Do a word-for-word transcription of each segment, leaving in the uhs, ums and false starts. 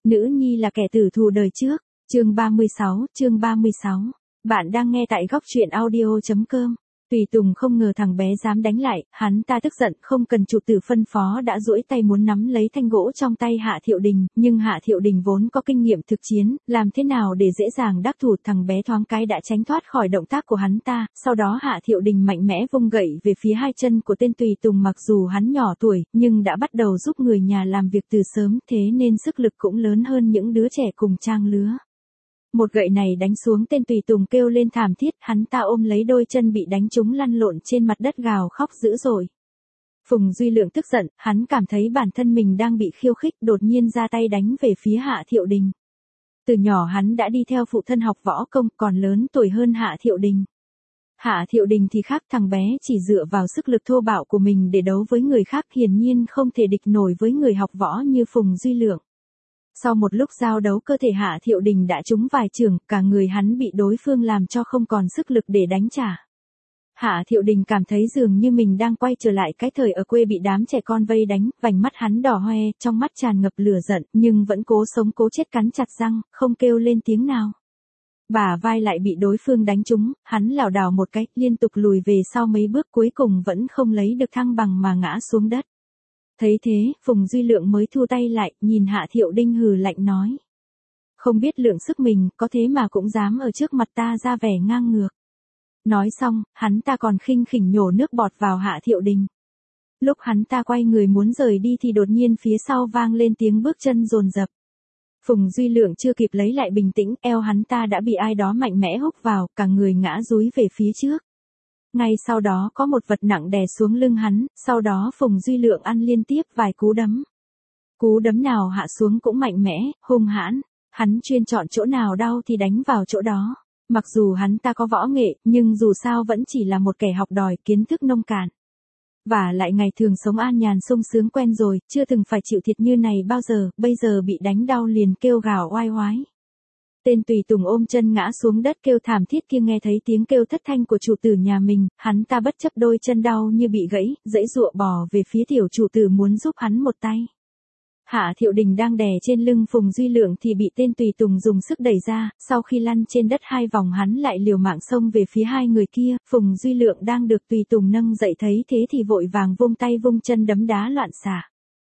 Nữ nhi là kẻ tử thù đời trước. Chương ba mươi sáu, chương ba mươi sáu. Bạn đang nghe tại góc truyện audio chấm com. Tùy Tùng không ngờ thằng bé dám đánh lại, hắn ta tức giận, không cần chủ tử phân phó đã duỗi tay muốn nắm lấy thanh gỗ trong tay Hạ Thiệu Đình, nhưng Hạ Thiệu Đình vốn có kinh nghiệm thực chiến, làm thế nào để dễ dàng đắc thủ, thằng bé thoáng cái đã tránh thoát khỏi động tác của hắn ta, sau đó Hạ Thiệu Đình mạnh mẽ vung gậy về phía hai chân của tên Tùy Tùng, mặc dù hắn nhỏ tuổi, nhưng đã bắt đầu giúp người nhà làm việc từ sớm, thế nên sức lực cũng lớn hơn những đứa trẻ cùng trang lứa. Một gậy này đánh xuống, tên Tùy Tùng kêu lên thảm thiết, hắn ta ôm lấy đôi chân bị đánh trúng lăn lộn trên mặt đất gào khóc dữ dội. Phùng Duy Lượng tức giận, hắn cảm thấy bản thân mình đang bị khiêu khích, đột nhiên ra tay đánh về phía Hạ Thiệu Đình. Từ nhỏ hắn đã đi theo phụ thân học võ công, còn lớn tuổi hơn Hạ Thiệu Đình. Hạ Thiệu Đình thì khác, thằng bé chỉ dựa vào sức lực thô bạo của mình để đấu với người khác, hiển nhiên không thể địch nổi với người học võ như Phùng Duy Lượng. Sau một lúc giao đấu, cơ thể Hạ Thiệu Đình đã trúng vài chưởng, cả người hắn bị đối phương làm cho không còn sức lực để đánh trả. Hạ Thiệu Đình cảm thấy dường như mình đang quay trở lại cái thời ở quê bị đám trẻ con vây đánh, vành mắt hắn đỏ hoe, trong mắt tràn ngập lửa giận, nhưng vẫn cố sống cố chết cắn chặt răng, không kêu lên tiếng nào. Bả vai lại bị đối phương đánh trúng, hắn lảo đảo một cái, liên tục lùi về sau mấy bước, cuối cùng vẫn không lấy được thăng bằng mà ngã xuống đất. Thấy thế, Phùng Duy Lượng mới thu tay lại, nhìn Hạ Thiệu Đình hừ lạnh nói. Không biết lượng sức mình, có thế mà cũng dám ở trước mặt ta ra vẻ ngang ngược. Nói xong, hắn ta còn khinh khỉnh nhổ nước bọt vào Hạ Thiệu Đình. Lúc hắn ta quay người muốn rời đi thì đột nhiên phía sau vang lên tiếng bước chân dồn dập. Phùng Duy Lượng chưa kịp lấy lại bình tĩnh, eo hắn ta đã bị ai đó mạnh mẽ húc vào, cả người ngã dúi về phía trước. Ngay sau đó có một vật nặng đè xuống lưng hắn, sau đó Phùng Duy Lượng ăn liên tiếp vài cú đấm. Cú đấm nào hạ xuống cũng mạnh mẽ, hung hãn, hắn chuyên chọn chỗ nào đau thì đánh vào chỗ đó. Mặc dù hắn ta có võ nghệ, nhưng dù sao vẫn chỉ là một kẻ học đòi, kiến thức nông cạn. Và lại ngày thường sống an nhàn sung sướng quen rồi, chưa từng phải chịu thiệt như này bao giờ, bây giờ bị đánh đau liền kêu gào oai oái. Tên Tùy Tùng ôm chân ngã xuống đất kêu thảm thiết kia, nghe thấy tiếng kêu thất thanh của chủ tử nhà mình, hắn ta bất chấp đôi chân đau như bị gãy, giãy giụa bò về phía tiểu chủ tử muốn giúp hắn một tay. Hạ Thiệu Đình đang đè trên lưng Phùng Duy Lượng thì bị tên Tùy Tùng dùng sức đẩy ra, sau khi lăn trên đất hai vòng hắn lại liều mạng xông về phía hai người kia, Phùng Duy Lượng đang được Tùy Tùng nâng dậy thấy thế thì vội vàng vung tay vung chân đấm đá loạn xạ.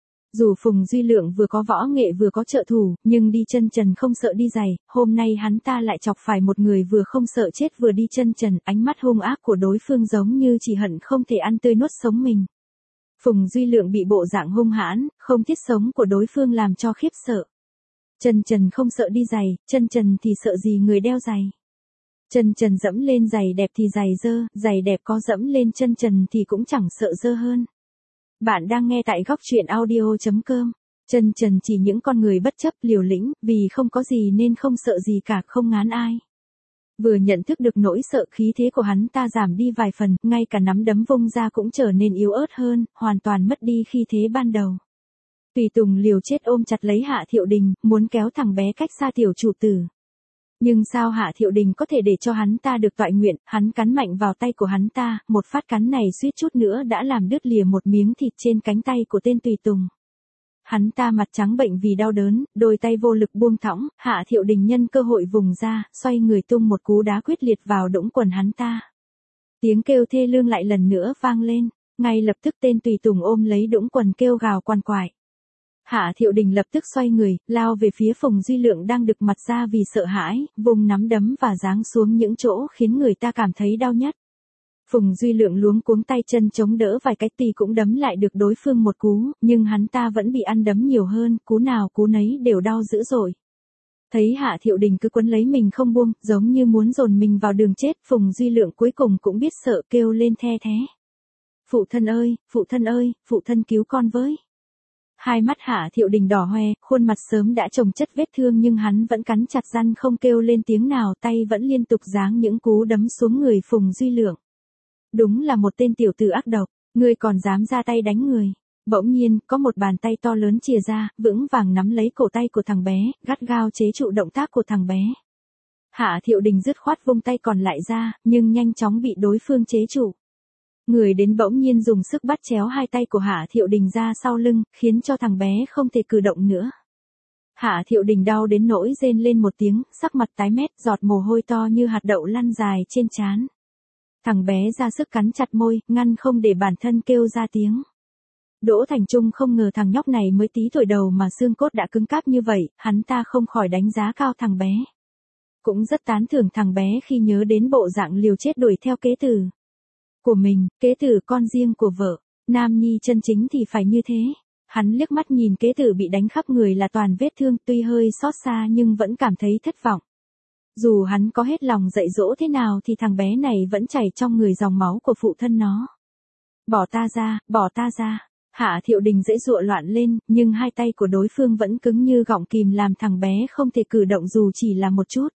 Dù Phùng Duy Lượng vừa có võ nghệ vừa có trợ thủ, nhưng đi chân trần không sợ đi giày, hôm nay hắn ta lại chọc phải một người vừa không sợ chết vừa đi chân trần, ánh mắt hung ác của đối phương giống như chỉ hận không thể ăn tươi nuốt sống mình. Phùng Duy Lượng bị bộ dạng hung hãn, không thiết sống của đối phương làm cho khiếp sợ. Chân trần không sợ đi giày, chân trần thì sợ gì người đeo giày. Chân trần dẫm lên giày đẹp thì giày dơ, giày đẹp có dẫm lên chân trần thì cũng chẳng sợ dơ hơn. Bạn đang nghe tại góc truyện audio chấm com. Chân trần chỉ những con người bất chấp liều lĩnh, vì không có gì nên không sợ gì cả, không ngán ai. Vừa nhận thức được nỗi sợ, khí thế của hắn ta giảm đi vài phần, ngay cả nắm đấm vung ra cũng trở nên yếu ớt hơn, hoàn toàn mất đi khí thế ban đầu. Tùy Tùng liều chết ôm chặt lấy Hạ Thiệu Đình, muốn kéo thằng bé cách xa tiểu chủ tử. Nhưng sao Hạ Thiệu Đình có thể để cho hắn ta được toại nguyện, hắn cắn mạnh vào tay của hắn ta, một phát cắn này suýt chút nữa đã làm đứt lìa một miếng thịt trên cánh tay của tên Tùy Tùng. Hắn ta mặt trắng bệnh vì đau đớn, đôi tay vô lực buông thõng, Hạ Thiệu Đình nhân cơ hội vùng ra, xoay người tung một cú đá quyết liệt vào đũng quần hắn ta. Tiếng kêu thê lương lại lần nữa vang lên, ngay lập tức tên Tùy Tùng ôm lấy đũng quần kêu gào quằn quại. Hạ Thiệu Đình lập tức xoay người, lao về phía Phùng Duy Lượng đang đực mặt ra vì sợ hãi, vùng nắm đấm và giáng xuống những chỗ khiến người ta cảm thấy đau nhất. Phùng Duy Lượng luống cuống tay chân chống đỡ vài cái tì cũng đấm lại được đối phương một cú, nhưng hắn ta vẫn bị ăn đấm nhiều hơn, cú nào cú nấy đều đau dữ dội. Thấy Hạ Thiệu Đình cứ quấn lấy mình không buông, giống như muốn dồn mình vào đường chết, Phùng Duy Lượng cuối cùng cũng biết sợ kêu lên the thé. Phụ thân ơi, phụ thân ơi, phụ thân cứu con với. Hai mắt Hạ Thiệu Đình đỏ hoe, khuôn mặt sớm đã chồng chất vết thương nhưng hắn vẫn cắn chặt răng không kêu lên tiếng nào, tay vẫn liên tục giáng những cú đấm xuống người Phùng Duy Lượng. Đúng là một tên tiểu tử ác độc, ngươi còn dám ra tay đánh người. Bỗng nhiên, có một bàn tay to lớn chìa ra, vững vàng nắm lấy cổ tay của thằng bé, gắt gao chế trụ động tác của thằng bé. Hạ Thiệu Đình dứt khoát vung tay còn lại ra, nhưng nhanh chóng bị đối phương chế trụ. Người đến bỗng nhiên dùng sức bắt chéo hai tay của Hạ Thiệu Đình ra sau lưng, khiến cho thằng bé không thể cử động nữa. Hạ Thiệu Đình đau đến nỗi rên lên một tiếng, sắc mặt tái mét, giọt mồ hôi to như hạt đậu lăn dài trên trán. Thằng bé ra sức cắn chặt môi, ngăn không để bản thân kêu ra tiếng. Đỗ Thành Trung không ngờ thằng nhóc này mới tí tuổi đầu mà xương cốt đã cứng cáp như vậy, hắn ta không khỏi đánh giá cao thằng bé. Cũng rất tán thưởng thằng bé khi nhớ đến bộ dạng liều chết đuổi theo kế tử của mình, kế tử con riêng của vợ. Nam nhi chân chính thì phải như thế. Hắn liếc mắt nhìn kế tử bị đánh khắp người là toàn vết thương, tuy hơi xót xa nhưng vẫn cảm thấy thất vọng. Dù hắn có hết lòng dạy dỗ thế nào thì thằng bé này vẫn chảy trong người dòng máu của phụ thân nó. Bỏ ta ra, bỏ ta ra. Hạ Thiệu Đình dễ dụa loạn lên, nhưng hai tay của đối phương vẫn cứng như gọng kìm làm thằng bé không thể cử động dù chỉ là một chút.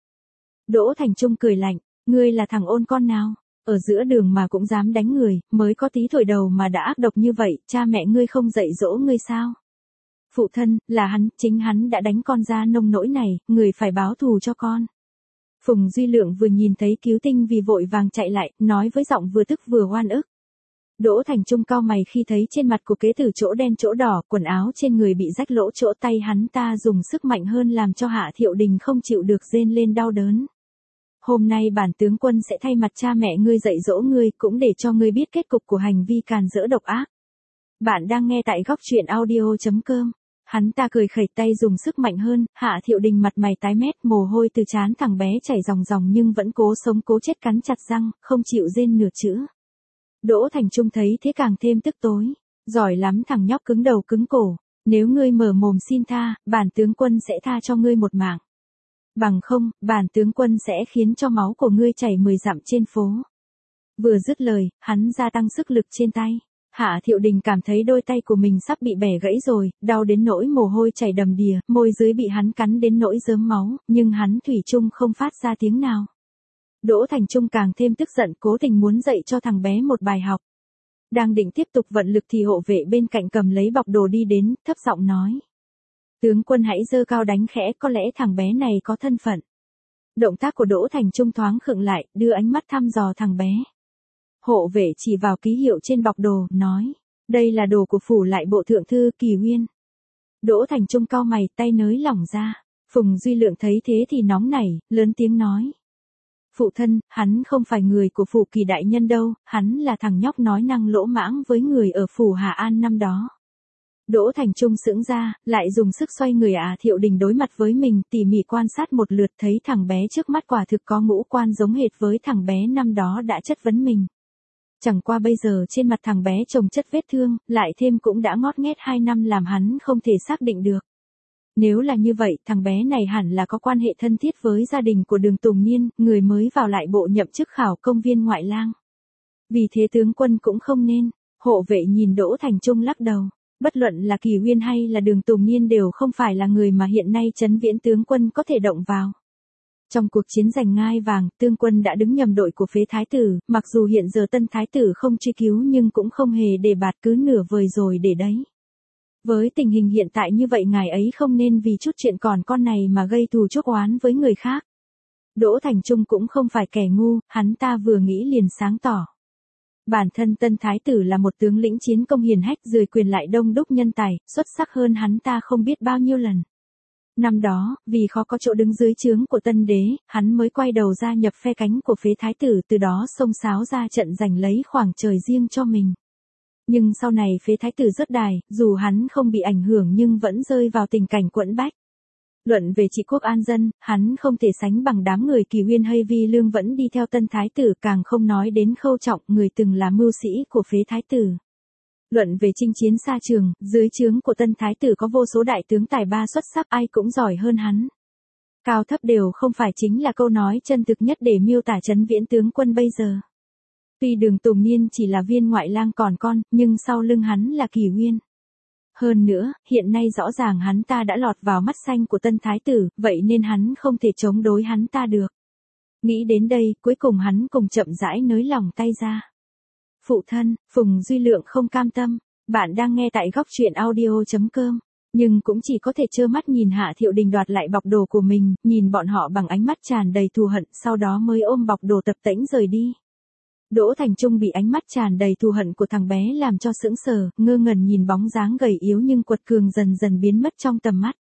Đỗ Thành Trung cười lạnh, ngươi là thằng ôn con nào? Ở giữa đường mà cũng dám đánh người, mới có tí tuổi đầu mà đã ác độc như vậy, cha mẹ ngươi không dạy dỗ ngươi sao? Phụ thân, là hắn, chính hắn đã đánh con ra nông nỗi này, người phải báo thù cho con. Phùng Duy Lượng vừa nhìn thấy Cứu Tinh vì vội vàng chạy lại, nói với giọng vừa tức vừa oan ức. Đỗ Thành Trung cau mày khi thấy trên mặt của kế tử chỗ đen chỗ đỏ, quần áo trên người bị rách lỗ, chỗ tay hắn ta dùng sức mạnh hơn làm cho Hạ Thiệu Đình không chịu được rên lên đau đớn. Hôm nay bản tướng quân sẽ thay mặt cha mẹ ngươi dạy dỗ ngươi, cũng để cho ngươi biết kết cục của hành vi càn rỡ độc ác. Bạn đang nghe tại góc truyện audio chấm com. Hắn ta cười khẩy tay dùng sức mạnh hơn, Hạ Thiệu Đình mặt mày tái mét, mồ hôi từ trán thằng bé chảy ròng ròng nhưng vẫn cố sống cố chết cắn chặt răng, không chịu rên nửa chữ. Đỗ Thành Trung thấy thế càng thêm tức tối. Giỏi lắm thằng nhóc cứng đầu cứng cổ. Nếu ngươi mở mồm xin tha, bản tướng quân sẽ tha cho ngươi một mạng. Bằng không, bản tướng quân sẽ khiến cho máu của ngươi chảy mười dặm trên phố. Vừa dứt lời, hắn gia tăng sức lực trên tay. Hạ Thiệu Đình cảm thấy đôi tay của mình sắp bị bẻ gãy rồi, đau đến nỗi mồ hôi chảy đầm đìa, môi dưới bị hắn cắn đến nỗi rớm máu, nhưng hắn thủy chung không phát ra tiếng nào. Đỗ Thành Trung càng thêm tức giận, cố tình muốn dạy cho thằng bé một bài học. Đang định tiếp tục vận lực thì hộ vệ bên cạnh cầm lấy bọc đồ đi đến, thấp giọng nói. Tướng quân hãy giơ cao đánh khẽ, có lẽ thằng bé này có thân phận. Động tác của Đỗ Thành Trung thoáng khựng lại, đưa ánh mắt thăm dò thằng bé. Hộ vệ chỉ vào ký hiệu trên bọc đồ, nói. Đây là đồ của phủ lại bộ thượng thư Kỳ Uyên. Đỗ Thành Trung cau mày, tay nới lỏng ra. Phùng Duy Lượng thấy thế thì nóng nảy, lớn tiếng nói. Phụ thân, hắn không phải người của phủ Kỳ đại nhân đâu, hắn là thằng nhóc nói năng lỗ mãng với người ở phủ Hà An năm đó. Đỗ Thành Trung sững ra, lại dùng sức xoay người Hạ Thiệu Đình đối mặt với mình, tỉ mỉ quan sát một lượt thấy thằng bé trước mắt quả thực có ngũ quan giống hệt với thằng bé năm đó đã chất vấn mình. Chẳng qua bây giờ trên mặt thằng bé chồng chất vết thương, lại thêm cũng đã ngót nghét hai năm làm hắn không thể xác định được. Nếu là như vậy, thằng bé này hẳn là có quan hệ thân thiết với gia đình của Đường Tùng Niên, người mới vào lại bộ nhậm chức khảo công viên ngoại lang. Vì thế tướng quân cũng không nên. Hộ vệ nhìn Đỗ Thành Trung lắc đầu. Bất luận là Kỳ Uyên hay là Đường Tùng Niên đều không phải là người mà hiện nay Trấn Viễn tướng quân có thể động vào. Trong cuộc chiến giành ngai vàng, tướng quân đã đứng nhầm đội của phế thái tử, mặc dù hiện giờ tân thái tử không truy cứu nhưng cũng không hề để bạt cứ nửa vời rồi để đấy. Với tình hình hiện tại như vậy ngài ấy không nên vì chút chuyện còn con này mà gây thù chuốc oán với người khác. Đỗ Thành Trung cũng không phải kẻ ngu, hắn ta vừa nghĩ liền sáng tỏ. Bản thân tân thái tử là một tướng lĩnh chiến công hiển hách, dưới quyền lại đông đúc nhân tài, xuất sắc hơn hắn ta không biết bao nhiêu lần. Năm đó, vì khó có chỗ đứng dưới trướng của tân đế, hắn mới quay đầu ra nhập phe cánh của phế thái tử, từ đó xông xáo ra trận giành lấy khoảng trời riêng cho mình. Nhưng sau này phế thái tử rớt đài, dù hắn không bị ảnh hưởng nhưng vẫn rơi vào tình cảnh quẫn bách. Luận về trị quốc an dân, hắn không thể sánh bằng đám người Kỳ Uyên hay Vi Lương vẫn đi theo tân thái tử, càng không nói đến Khâu Trọng, người từng là mưu sĩ của phế thái tử. Luận về chinh chiến xa trường, dưới trướng của tân thái tử có vô số đại tướng tài ba xuất sắc, ai cũng giỏi hơn hắn. Cao thấp đều không phải chính là câu nói chân thực nhất để miêu tả Trấn Viễn tướng quân bây giờ. Tuy Đường Tùng Niên chỉ là viên ngoại lang còn con, nhưng sau lưng hắn là Kỳ Uyên. Hơn nữa, hiện nay rõ ràng hắn ta đã lọt vào mắt xanh của tân thái tử, vậy nên hắn không thể chống đối hắn ta được. Nghĩ đến đây, cuối cùng hắn cùng chậm rãi nới lỏng tay ra. Phụ thân, Phùng Duy Lượng không cam tâm. Bạn đang nghe tại góc truyện audio chấm com. Nhưng cũng chỉ có thể trơ mắt nhìn Hạ Thiệu Đình đoạt lại bọc đồ của mình, nhìn bọn họ bằng ánh mắt tràn đầy thù hận, sau đó mới ôm bọc đồ tập tễnh rời đi. Đỗ Thành Trung bị ánh mắt tràn đầy thù hận của thằng bé làm cho sững sờ, ngơ ngẩn nhìn bóng dáng gầy yếu nhưng quật cường dần dần biến mất trong tầm mắt.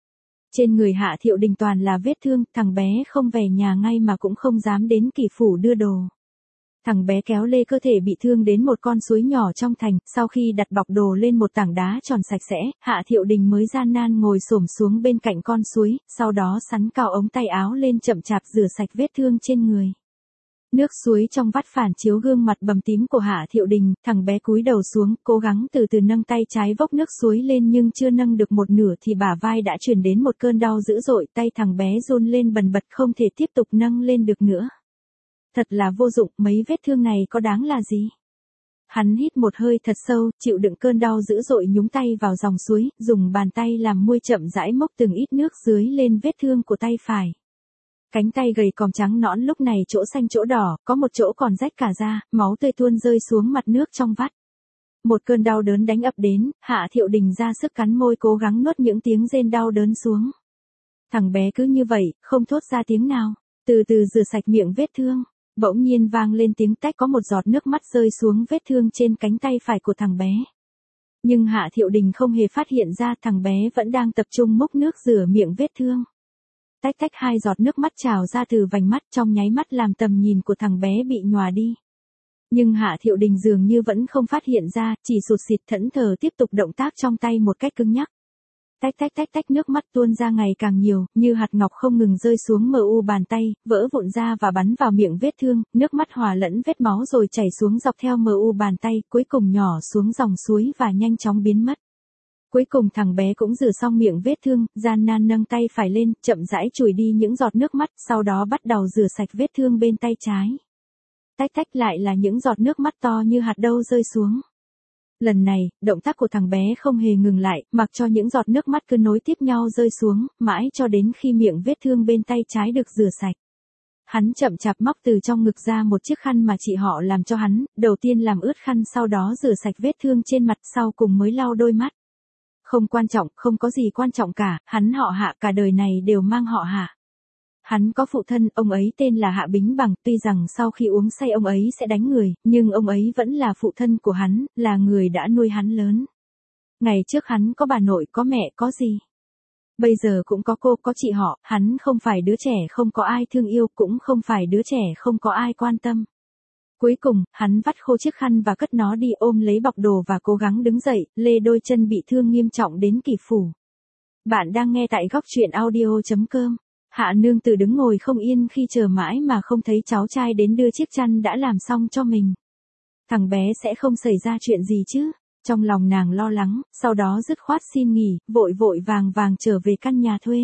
Trên người Hạ Thiệu Đình toàn là vết thương, thằng bé không về nhà ngay mà cũng không dám đến Kỳ Phủ đưa đồ. Thằng bé kéo lê cơ thể bị thương đến một con suối nhỏ trong thành, sau khi đặt bọc đồ lên một tảng đá tròn sạch sẽ, Hạ Thiệu Đình mới gian nan ngồi xổm xuống bên cạnh con suối, sau đó sắn cao ống tay áo lên chậm chạp rửa sạch vết thương trên người. Nước suối trong vắt phản chiếu gương mặt bầm tím của Hạ Thiệu Đình, thằng bé cúi đầu xuống, cố gắng từ từ nâng tay trái vốc nước suối lên nhưng chưa nâng được một nửa thì bả vai đã truyền đến một cơn đau dữ dội, tay thằng bé run lên bần bật không thể tiếp tục nâng lên được nữa. Thật là vô dụng, mấy vết thương này có đáng là gì? Hắn hít một hơi thật sâu, chịu đựng cơn đau dữ dội nhúng tay vào dòng suối, dùng bàn tay làm môi chậm rãi mốc từng ít nước dưới lên vết thương của tay phải. Cánh tay gầy còm trắng nõn lúc này chỗ xanh chỗ đỏ, có một chỗ còn rách cả da, máu tươi tuôn rơi xuống mặt nước trong vắt. Một cơn đau đớn đánh ập đến, Hạ Thiệu Đình ra sức cắn môi cố gắng nuốt những tiếng rên đau đớn xuống. Thằng bé cứ như vậy, không thốt ra tiếng nào, từ từ rửa sạch miệng vết thương. Bỗng nhiên vang lên tiếng tách, có một giọt nước mắt rơi xuống vết thương trên cánh tay phải của thằng bé. Nhưng Hạ Thiệu Đình không hề phát hiện ra thằng bé vẫn đang tập trung múc nước rửa miệng vết thương. Tách tách hai giọt nước mắt trào ra từ vành mắt trong nháy mắt làm tầm nhìn của thằng bé bị nhòa đi. Nhưng Hạ Thiệu Đình dường như vẫn không phát hiện ra, chỉ sụt sịt thẫn thờ tiếp tục động tác trong tay một cách cứng nhắc. Tách tách tách tách nước mắt tuôn ra ngày càng nhiều, như hạt ngọc không ngừng rơi xuống mờ u bàn tay, vỡ vụn ra và bắn vào miệng vết thương, nước mắt hòa lẫn vết máu rồi chảy xuống dọc theo mờ u bàn tay, cuối cùng nhỏ xuống dòng suối và nhanh chóng biến mất. Cuối cùng thằng bé cũng rửa xong miệng vết thương, gian nan nâng tay phải lên, chậm rãi chùi đi những giọt nước mắt, sau đó bắt đầu rửa sạch vết thương bên tay trái. Tách tách lại là những giọt nước mắt to như hạt đậu rơi xuống. Lần này, động tác của thằng bé không hề ngừng lại, mặc cho những giọt nước mắt cứ nối tiếp nhau rơi xuống, mãi cho đến khi miệng vết thương bên tay trái được rửa sạch. Hắn chậm chạp móc từ trong ngực ra một chiếc khăn mà chị họ làm cho hắn, đầu tiên làm ướt khăn sau đó rửa sạch vết thương trên mặt sau cùng mới lau đôi mắt. Không quan trọng, không có gì quan trọng cả, hắn họ Hạ cả đời này đều mang họ Hạ. Hắn có phụ thân, ông ấy tên là Hạ Bính Bằng, tuy rằng sau khi uống say ông ấy sẽ đánh người, nhưng ông ấy vẫn là phụ thân của hắn, là người đã nuôi hắn lớn. Ngày trước hắn có bà nội, có mẹ, có gì. Bây giờ cũng có cô, có chị họ, hắn không phải đứa trẻ không có ai thương yêu, cũng không phải đứa trẻ không có ai quan tâm. Cuối cùng, hắn vắt khô chiếc khăn và cất nó đi ôm lấy bọc đồ và cố gắng đứng dậy, lê đôi chân bị thương nghiêm trọng đến Kỳ Phủ. Bạn đang nghe tại góc truyện audio chấm com. Hạ nương tử đứng ngồi không yên khi chờ mãi mà không thấy cháu trai đến đưa chiếc chăn đã làm xong cho mình. Thằng bé sẽ không xảy ra chuyện gì chứ? Trong lòng nàng lo lắng, sau đó dứt khoát xin nghỉ, vội vội vàng vàng trở về căn nhà thuê.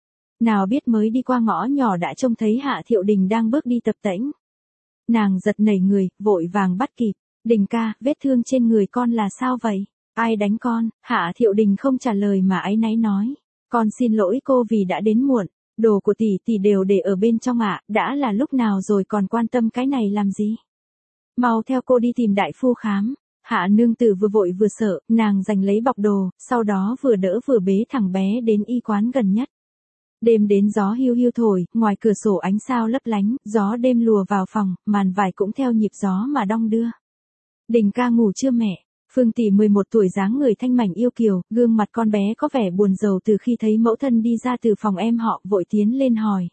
Nào biết mới đi qua ngõ nhỏ đã trông thấy Hạ Thiệu Đình đang bước đi tập tễnh. Nàng giật nảy người, vội vàng bắt kịp. Đình ca, vết thương trên người con là sao vậy? Ai đánh con? Hạ Thiệu Đình không trả lời mà áy náy nói. Con xin lỗi cô vì đã đến muộn. Đồ của tỷ tỷ đều để ở bên trong ạ, đã là lúc nào rồi còn quan tâm cái này làm gì? Mau theo cô đi tìm đại phu khám. Hạ nương tử vừa vội vừa sợ, nàng giành lấy bọc đồ, sau đó vừa đỡ vừa bế thằng bé đến y quán gần nhất. Đêm đến gió hiu hiu thổi, ngoài cửa sổ ánh sao lấp lánh, gió đêm lùa vào phòng, màn vải cũng theo nhịp gió mà đong đưa. Đình ca ngủ chưa mẹ? Phương tỷ mười một tuổi dáng người thanh mảnh yêu kiều, gương mặt con bé có vẻ buồn rầu từ khi thấy mẫu thân đi ra từ phòng em họ, vội tiến lên hỏi.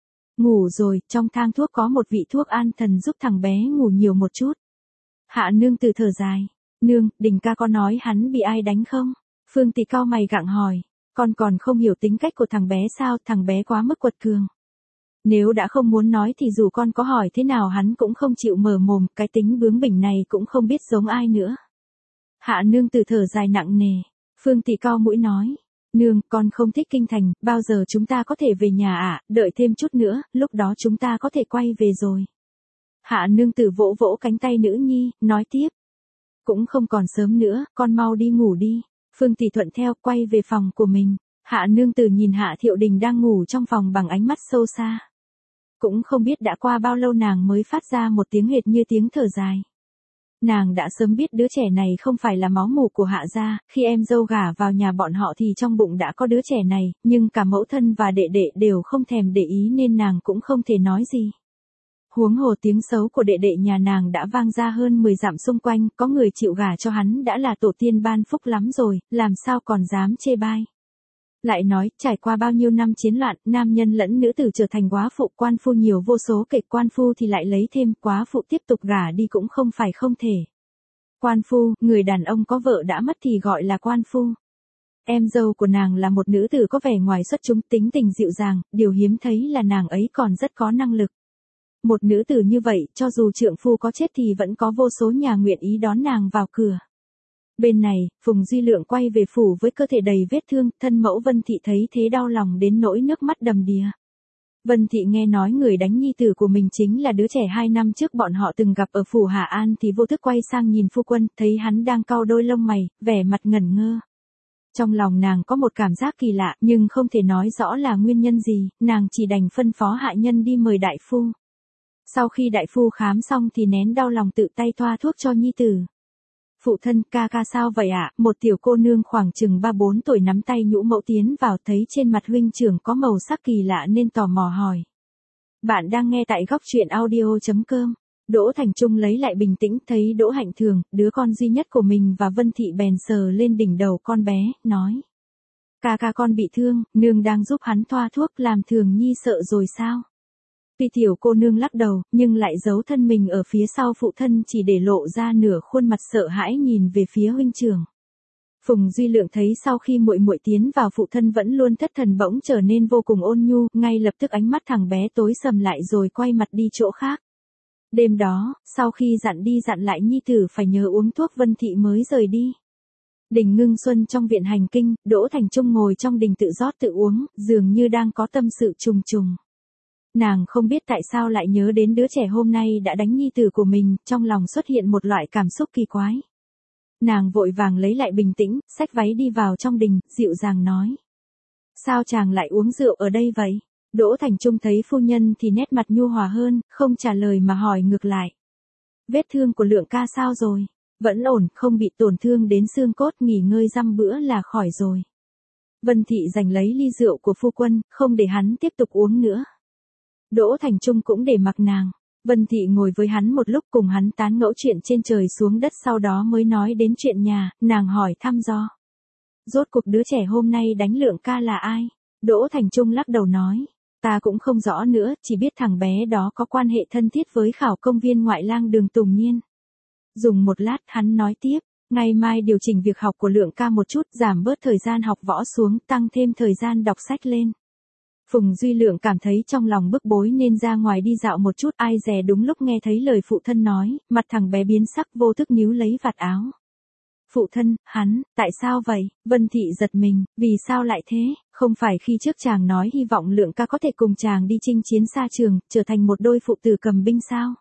Ngủ rồi, trong thang thuốc có một vị thuốc an thần giúp thằng bé ngủ nhiều một chút. Hạ nương từ thở dài. Nương, Đình ca có nói hắn bị ai đánh không? Phương tỷ cau mày gặng hỏi. Con còn không hiểu tính cách của thằng bé sao, thằng bé quá mức quật cường. Nếu đã không muốn nói thì dù con có hỏi thế nào hắn cũng không chịu mở mồm, cái tính bướng bỉnh này cũng không biết giống ai nữa. Hạ nương từ thở dài nặng nề. Phương tỷ cau mũi nói. Nương, con không thích kinh thành, bao giờ chúng ta có thể về nhà ạ, à? Đợi thêm chút nữa, lúc đó chúng ta có thể quay về rồi. Hạ nương tử vỗ vỗ cánh tay nữ nhi, nói tiếp. Cũng không còn sớm nữa, con mau đi ngủ đi. Phương tỷ thuận theo, quay về phòng của mình. Hạ nương tử nhìn Hạ Thiệu Đình đang ngủ trong phòng bằng ánh mắt sâu xa. Cũng không biết đã qua bao lâu nàng mới phát ra một tiếng hệt như tiếng thở dài. Nàng đã sớm biết đứa trẻ này không phải là máu mủ của Hạ gia, khi em dâu gả vào nhà bọn họ thì trong bụng đã có đứa trẻ này, nhưng cả mẫu thân và đệ đệ đều không thèm để ý nên nàng cũng không thể nói gì. Huống hồ tiếng xấu của đệ đệ nhà nàng đã vang ra hơn mười dặm xung quanh, có người chịu gả cho hắn đã là tổ tiên ban phúc lắm rồi, làm sao còn dám chê bai. Lại nói, trải qua bao nhiêu năm chiến loạn, nam nhân lẫn nữ tử trở thành quá phụ, quan phu nhiều vô số kể, quan phu thì lại lấy thêm, quá phụ tiếp tục gả đi cũng không phải không thể. Quan phu, người đàn ông có vợ đã mất thì gọi là quan phu. Em dâu của nàng là một nữ tử có vẻ ngoài xuất chúng, tính tình dịu dàng, điều hiếm thấy là nàng ấy còn rất có năng lực. Một nữ tử như vậy, cho dù trượng phu có chết thì vẫn có vô số nhà nguyện ý đón nàng vào cửa. Bên này, Phùng Duy Lượng quay về phủ với cơ thể đầy vết thương, thân mẫu Vân Thị thấy thế đau lòng đến nỗi nước mắt đầm đìa. Vân Thị nghe nói người đánh nhi tử của mình chính là đứa trẻ hai năm trước bọn họ từng gặp ở phủ Hà An thì vô thức quay sang nhìn phu quân, thấy hắn đang cau đôi lông mày, vẻ mặt ngẩn ngơ. Trong lòng nàng có một cảm giác kỳ lạ, nhưng không thể nói rõ là nguyên nhân gì, nàng chỉ đành phân phó hạ nhân đi mời đại phu. Sau khi đại phu khám xong thì nén đau lòng tự tay thoa thuốc cho nhi tử. Phụ thân, ca ca sao vậy ạ? Một tiểu cô nương khoảng chừng ba bốn tuổi nắm tay nhũ mẫu tiến vào, thấy trên mặt huynh trưởng có màu sắc kỳ lạ nên tò mò hỏi. Bạn đang nghe tại góc truyện audio chấm com. Đỗ Thành Trung lấy lại bình tĩnh, thấy Đỗ Hạnh Thường, đứa con duy nhất của mình và Vân Thị bèn sờ lên đỉnh đầu con bé, nói. Ca ca con bị thương, nương đang giúp hắn thoa thuốc, làm Thường nhi sợ rồi sao? Tuy tiểu cô nương lắc đầu, nhưng lại giấu thân mình ở phía sau phụ thân, chỉ để lộ ra nửa khuôn mặt sợ hãi nhìn về phía huynh trưởng. Phùng Duy Lượng thấy sau khi muội muội tiến vào phụ thân vẫn luôn thất thần bỗng trở nên vô cùng ôn nhu, ngay lập tức ánh mắt thằng bé tối sầm lại rồi quay mặt đi chỗ khác. Đêm đó, sau khi dặn đi dặn lại nhi tử phải nhớ uống thuốc, Vân Thị mới rời đi. Đình Ngưng Xuân trong viện hành kinh, Đỗ Thành Trung ngồi trong đình tự rót tự uống, dường như đang có tâm sự trùng trùng. Nàng không biết tại sao lại nhớ đến đứa trẻ hôm nay đã đánh nhi tử của mình, trong lòng xuất hiện một loại cảm xúc kỳ quái. Nàng vội vàng lấy lại bình tĩnh, xách váy đi vào trong đình, dịu dàng nói. Sao chàng lại uống rượu ở đây vậy? Đỗ Thành Trung thấy phu nhân thì nét mặt nhu hòa hơn, không trả lời mà hỏi ngược lại. Vết thương của Lượng ca sao rồi? Vẫn ổn, không bị tổn thương đến xương cốt, nghỉ ngơi dăm bữa là khỏi rồi. Vân Thị giành lấy ly rượu của phu quân, không để hắn tiếp tục uống nữa. Đỗ Thành Trung cũng để mặc nàng. Vân Thị ngồi với hắn một lúc, cùng hắn tán ngẫu chuyện trên trời xuống đất, sau đó mới nói đến chuyện nhà, nàng hỏi thăm dò. Rốt cuộc đứa trẻ hôm nay đánh Lượng ca là ai? Đỗ Thành Trung lắc đầu nói. Ta cũng không rõ nữa, chỉ biết thằng bé đó có quan hệ thân thiết với khảo công viên ngoại lang Đường Tùng Niên. Dùng một lát hắn nói tiếp, ngày mai điều chỉnh việc học của Lượng ca một chút, giảm bớt thời gian học võ xuống, tăng thêm thời gian đọc sách lên. Phùng Duy Lượng cảm thấy trong lòng bức bối nên ra ngoài đi dạo một chút, ai dè đúng lúc nghe thấy lời phụ thân nói, mặt thằng bé biến sắc, vô thức níu lấy vạt áo. Phụ thân, hắn, tại sao vậy? Vân Thị giật mình, vì sao lại thế? Không phải khi trước chàng nói hy vọng Lượng ca có thể cùng chàng đi chinh chiến xa trường, trở thành một đôi phụ tử cầm binh sao?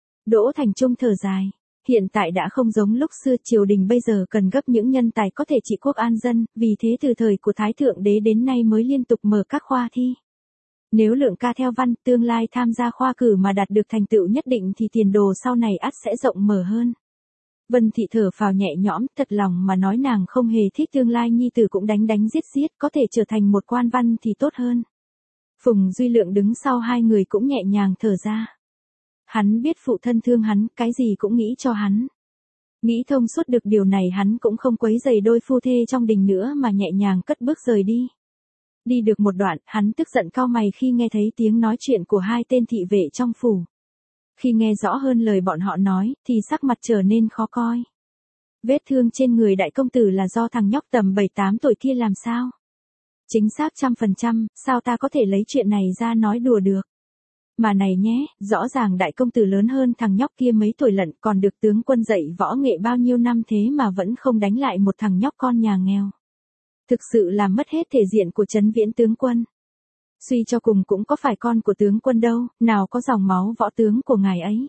Đỗ Thành Trung thở dài. Hiện tại đã không giống lúc xưa, triều đình bây giờ cần gấp những nhân tài có thể trị quốc an dân, vì thế từ thời của Thái Thượng Đế đến nay mới liên tục mở các khoa thi. Nếu Lượng ca theo văn, tương lai tham gia khoa cử mà đạt được thành tựu nhất định thì tiền đồ sau này ắt sẽ rộng mở hơn. Vân Thị thở phào nhẹ nhõm, thật lòng mà nói nàng không hề thích tương lai nhi tử cũng đánh đánh giết giết, có thể trở thành một quan văn thì tốt hơn. Phùng Duy Lượng đứng sau hai người cũng nhẹ nhàng thở ra. Hắn biết phụ thân thương hắn, cái gì cũng nghĩ cho hắn. Nghĩ thông suốt được điều này, hắn cũng không quấy rầy đôi phu thê trong đình nữa mà nhẹ nhàng cất bước rời đi. Đi được một đoạn, hắn tức giận cau mày khi nghe thấy tiếng nói chuyện của hai tên thị vệ trong phủ. Khi nghe rõ hơn lời bọn họ nói, thì sắc mặt trở nên khó coi. Vết thương trên người đại công tử là do thằng nhóc tầm bảy tám tuổi kia làm sao? Chính xác trăm phần trăm, sao ta có thể lấy chuyện này ra nói đùa được? Mà này nhé, rõ ràng đại công tử lớn hơn thằng nhóc kia mấy tuổi lận, còn được tướng quân dạy võ nghệ bao nhiêu năm thế mà vẫn không đánh lại một thằng nhóc con nhà nghèo. Thực sự làm mất hết thể diện của Trấn Viễn tướng quân. Suy cho cùng cũng có phải con của tướng quân đâu, nào có dòng máu võ tướng của ngài ấy.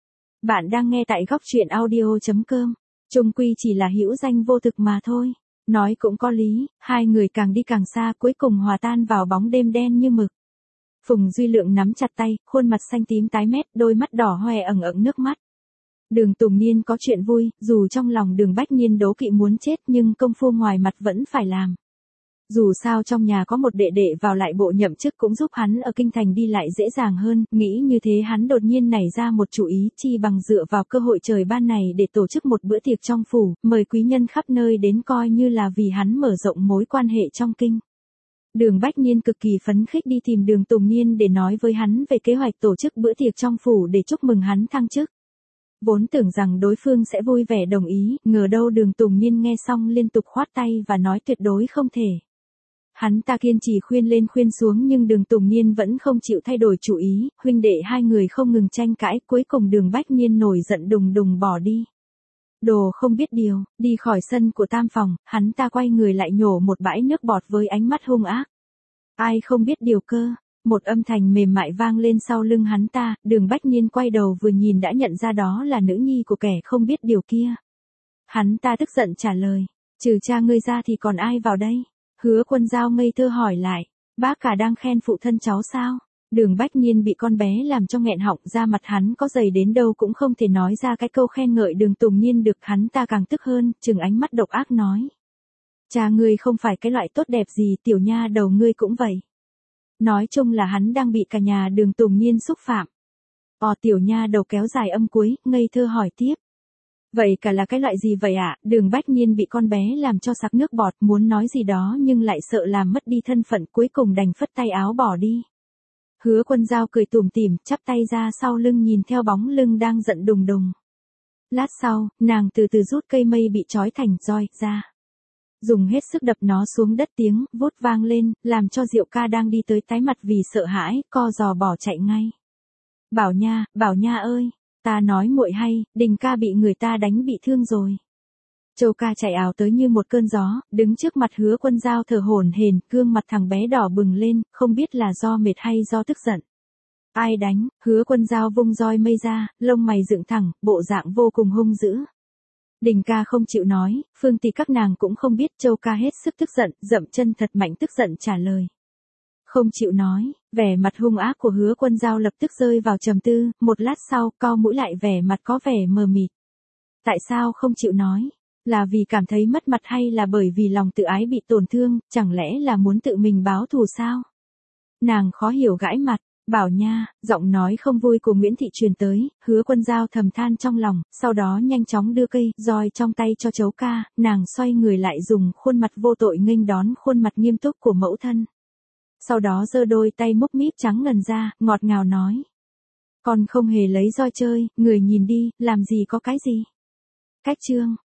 Bạn đang nghe tại góc truyện audio chấm com. Chung quy chỉ là hữu danh vô thực mà thôi. Nói cũng có lý, hai người càng đi càng xa, cuối cùng hòa tan vào bóng đêm đen như mực. Phùng Duy Lượng nắm chặt tay, khuôn mặt xanh tím tái mét, đôi mắt đỏ hoe ẩn ẩn nước mắt. Đường Tùng Niên có chuyện vui, dù trong lòng Đường Bách Niên đố kỵ muốn chết nhưng công phu ngoài mặt vẫn phải làm. Dù sao trong nhà có một đệ đệ vào lại bộ nhậm chức cũng giúp hắn ở kinh thành đi lại dễ dàng hơn, nghĩ như thế hắn đột nhiên nảy ra một chủ ý, chi bằng dựa vào cơ hội trời ban này để tổ chức một bữa tiệc trong phủ, mời quý nhân khắp nơi đến coi như là vì hắn mở rộng mối quan hệ trong kinh. Đường Bách Nhiên cực kỳ phấn khích đi tìm Đường Tùng Niên để nói với hắn về kế hoạch tổ chức bữa tiệc trong phủ để chúc mừng hắn thăng chức. Vốn tưởng rằng đối phương sẽ vui vẻ đồng ý, ngờ đâu Đường Tùng Niên nghe xong liên tục khoát tay và nói tuyệt đối không thể. Hắn ta kiên trì khuyên lên khuyên xuống nhưng Đường Tùng Niên vẫn không chịu thay đổi chủ ý, huynh đệ hai người không ngừng tranh cãi, cuối cùng Đường Bách Nhiên nổi giận đùng đùng bỏ đi. Đồ không biết điều, đi khỏi sân của Tam phòng, hắn ta quay người lại nhổ một bãi nước bọt với ánh mắt hung ác. Ai không biết điều cơ? Một âm thanh mềm mại vang lên sau lưng hắn ta, Đường Bách Nhiên quay đầu vừa nhìn đã nhận ra đó là nữ nhi của kẻ không biết điều kia. Hắn ta tức giận trả lời, trừ cha ngươi ra thì còn ai vào đây? Hứa Quân Dao ngây thơ hỏi lại, bác cả đang khen phụ thân cháu sao? Đường Bách Nhiên bị con bé làm cho nghẹn họng, ra mặt hắn có dày đến đâu cũng không thể nói ra cái câu khen ngợi Đường Tùng Niên được, hắn ta càng tức hơn, trừng ánh mắt độc ác nói. Cha ngươi không phải cái loại tốt đẹp gì, tiểu nha đầu ngươi cũng vậy. Nói chung là hắn đang bị cả nhà Đường Tùng Niên xúc phạm. Ồ, tiểu nha đầu kéo dài âm cuối, ngây thơ hỏi tiếp. Vậy cả là cái loại gì vậy ạ? À? Đường Bách Nhiên bị con bé làm cho sặc nước bọt, muốn nói gì đó nhưng lại sợ làm mất đi thân phận, cuối cùng đành phất tay áo bỏ đi. Hứa Quân Dao cười tủm tỉm, chắp tay ra sau lưng nhìn theo bóng lưng đang giận đùng đùng. Lát sau, nàng từ từ rút cây mây bị trói thành roi ra. Dùng hết sức đập nó xuống đất, tiếng vút vang lên, làm cho Diệu Ca đang đi tới tái mặt vì sợ hãi, co giò bỏ chạy ngay. Bảo Nha, Bảo Nha ơi, ta nói muội hay, Đình ca bị người ta đánh bị thương rồi. Châu Ca chạy ào tới như một cơn gió, đứng trước mặt Hứa Quân Dao thở hổn hển, gương mặt thằng bé đỏ bừng lên, không biết là do mệt hay do tức giận. Ai đánh? Hứa Quân Dao vung roi mây ra, lông mày dựng thẳng, bộ dạng vô cùng hung dữ. Đình ca không chịu nói, Phương Tỷ các nàng cũng không biết. Châu Ca hết sức tức giận, dậm chân thật mạnh tức giận trả lời. Không chịu nói, vẻ mặt hung ác của Hứa Quân Dao lập tức rơi vào trầm tư, một lát sau, cau mũi lại, vẻ mặt có vẻ mờ mịt. Tại sao không chịu nói? Là vì cảm thấy mất mặt hay là bởi vì lòng tự ái bị tổn thương, chẳng lẽ là muốn tự mình báo thù sao? Nàng khó hiểu gãi mặt. Bảo Nha, giọng nói không vui của Nguyễn Thị truyền tới, Hứa Quân Dao thầm than trong lòng, sau đó nhanh chóng đưa cây roi trong tay cho Châu Ca, nàng xoay người lại dùng khuôn mặt vô tội nghênh đón khuôn mặt nghiêm túc của mẫu thân. Sau đó giơ đôi tay múc míp trắng ngần ra, ngọt ngào nói. Con không hề lấy roi chơi, người nhìn đi, làm gì có cái gì. Cách chương.